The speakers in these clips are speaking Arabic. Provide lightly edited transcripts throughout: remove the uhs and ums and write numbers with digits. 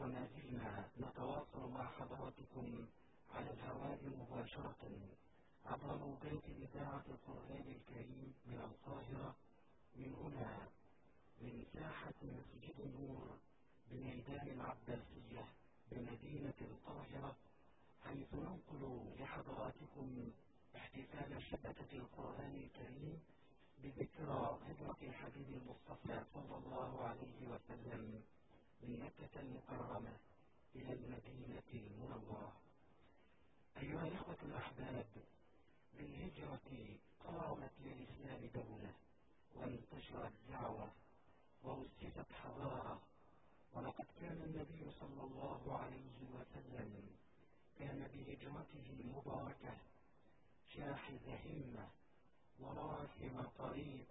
وما زلنا نتواصل مع حضراتكم على الهواء مباشرة عبر موجات إذاعة القرآن الكريم من القاهرة، من هنا من ساحة مسجد النور بميدان العباسية بمدينة القاهرة، حيث ننقل لحضراتكم احتفال شبكة القرآن الكريم بذكرى هجرة الحبيب المصطفى صلى الله عليه وسلم من مكة المكرمة إلى المدينة المنورة. أيها الأخوة الأحباب، بالهجرة قامت للإسلام دولة، وانتشرت دعوة، وأسست حضارة. ولقد كان النبي صلى الله عليه وسلم كان بهجرته المباركة شاحذ همة وراسم طريق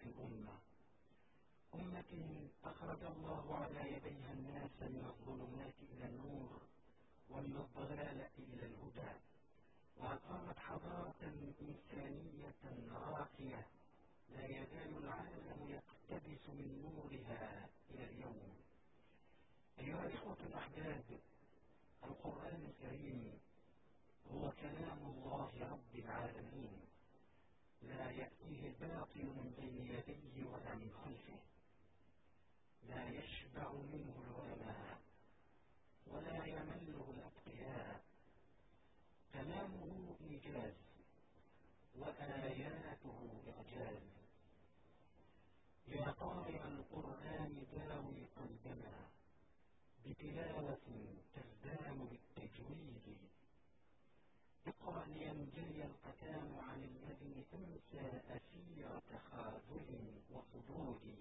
أمة أخرج الله على يديها الناس من الظلمات إلى النور ومن الضلال إلى الهدى، وأقامت حضارة إنسانية راقية لا يزال العالم يقتبس من نورها إلى اليوم. أيها الإخوة الأحباب، القرآن الكريم هو كلام الله رب العالمين، لا يأتيه الباطل من بين يديه ولا من خلفه، لا يشبع منه العلماء ولا يمله الأتقياء. كلامه إيجاز وآياته إعجاز. يا قارئ القرآن داوي قلبنا بتلاوة تزدان بالتجويد، اقرأ لينجلي القتام عن الذي تنسى أسير تخاذل وفضول،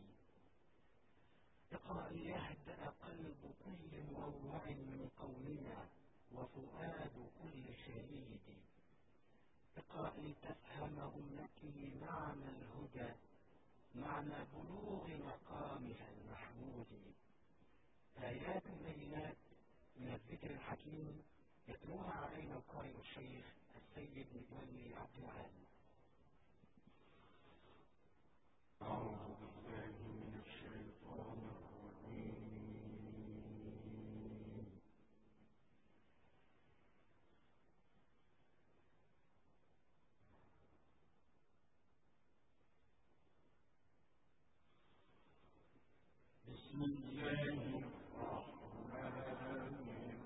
اقرأ ليهدأ قلب كل مروع من قولنا وفؤاد كل شهيد، اقرأ لتفهم أمتي معنى الهدى، معنى بلوغ مقامها المحمود. آيات بينات من الذكر الحكيم يتلوها علينا القارئ الشيخ السيد متولي عبد العال. أعوذ بالله من الشيطان الرجيم. بسم الله الرحمن الرحيم.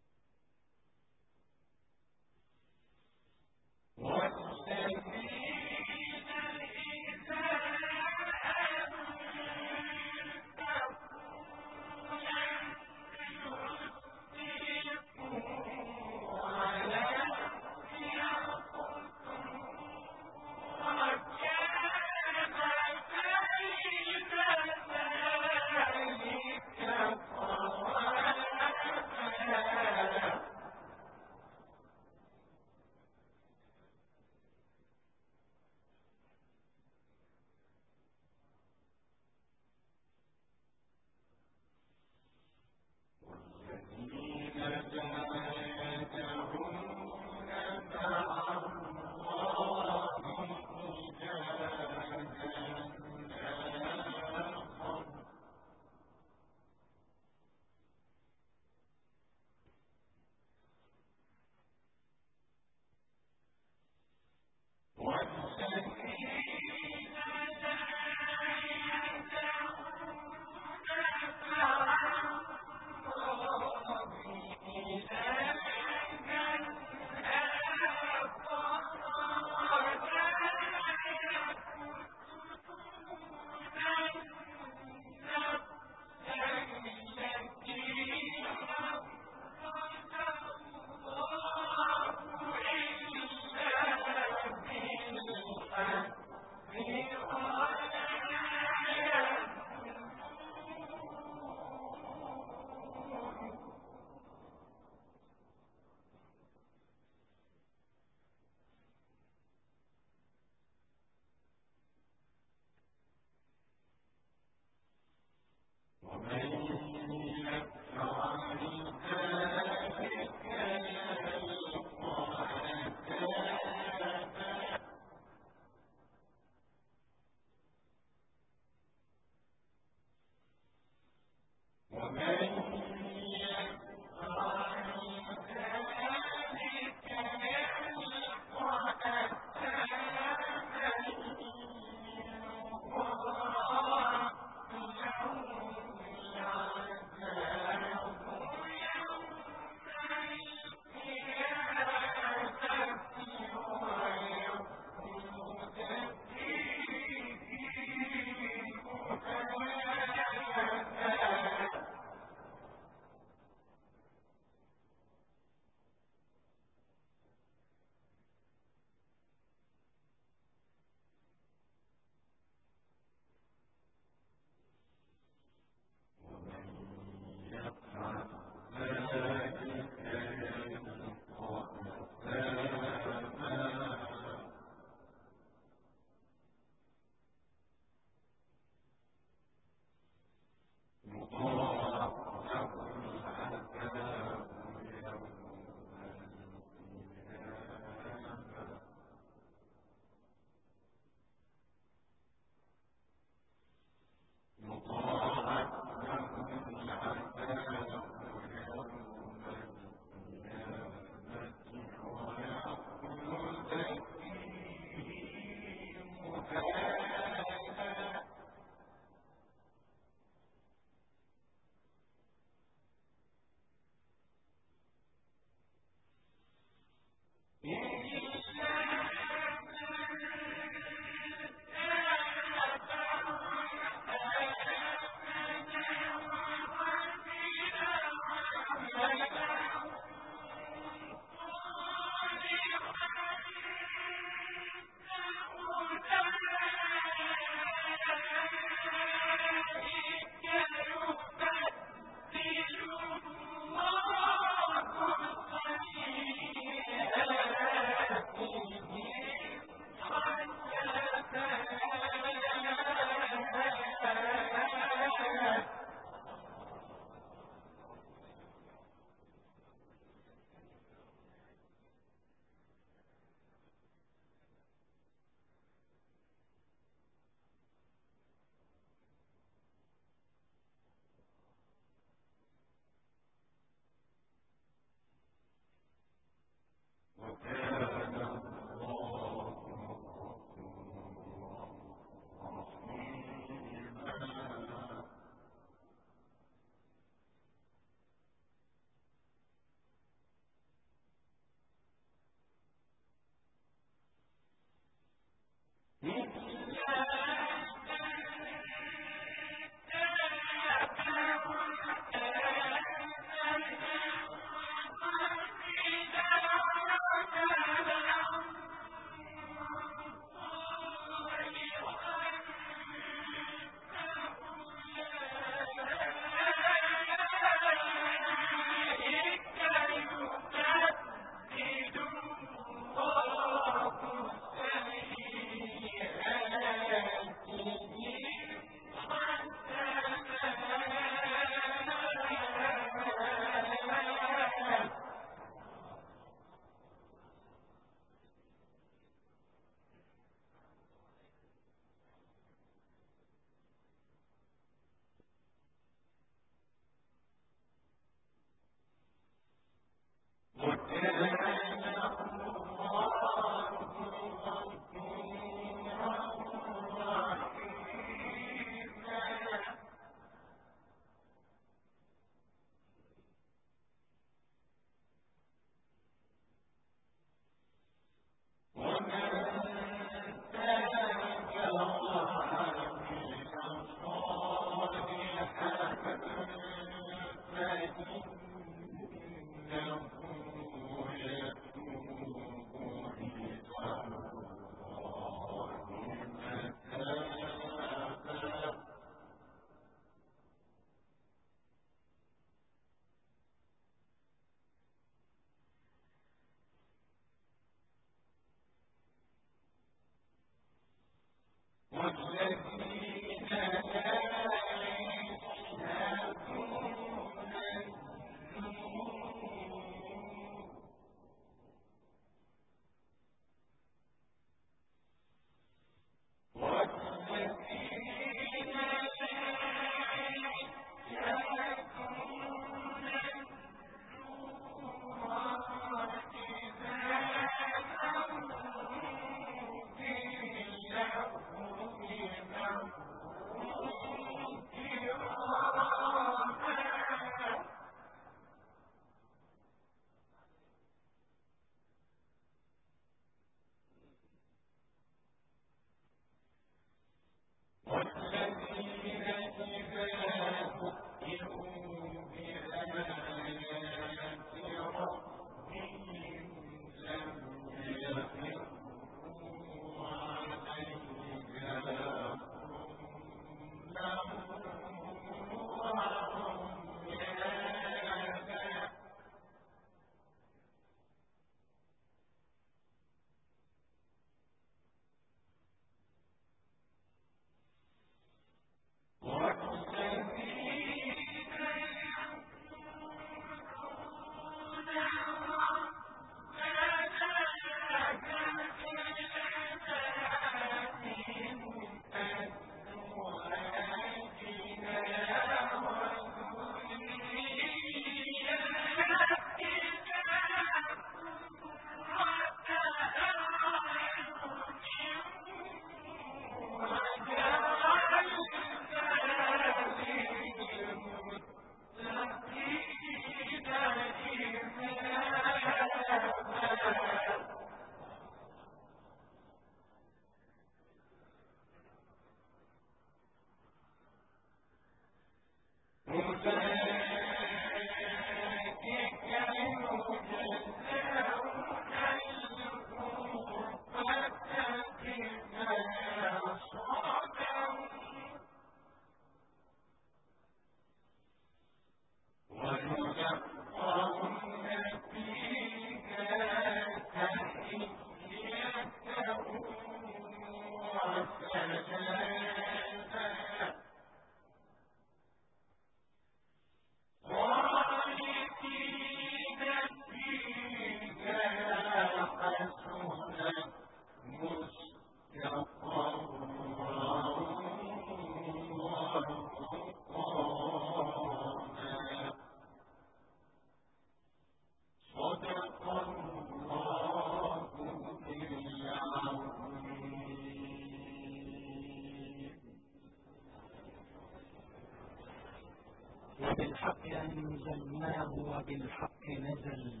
وبالحق أنزلناه وبالحق نزل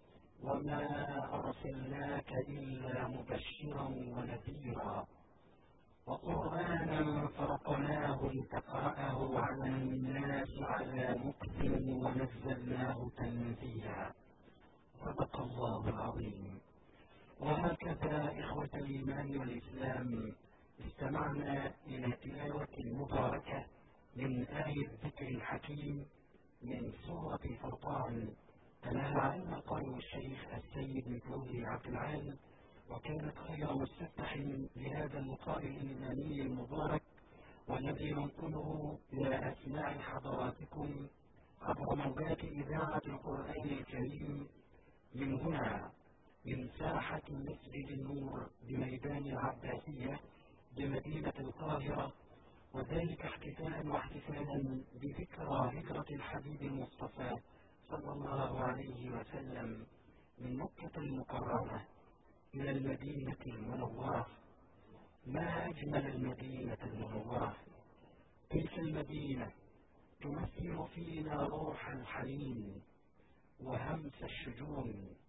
وما أرسلناك إلا مبشرا ونذيرا وقرآنا فرقناه لتقرأه على الناس على مكث ونزلناه تنزيلا. صدق الله العظيم. وهكذا إخوة الإيمان والإسلام استمعنا إلى تلاوة مباركة من آية الذكر الحكيم من سورة الفرقان كما علم قول الشيخ السيد مفوزي عبد العال، وكانت خير مستفتح لهذا اللقاء الإيماني المبارك والذي ننقله إلى أسماع حضراتكم عبر موجات إذاعة القرآن الكريم من هنا من ساحة مسجد النور بميدان العباسية بمدينة القاهرة، وذلك احتفاء واحتفالا بذكرى هجرة الحبيب المصطفى صلى الله عليه وسلم من مكة المكرمة إلى المدينة المنورة. ما أجمل المدينة المنورة، تلك المدينة تمثل فينا روح الحنين وهمس الشجون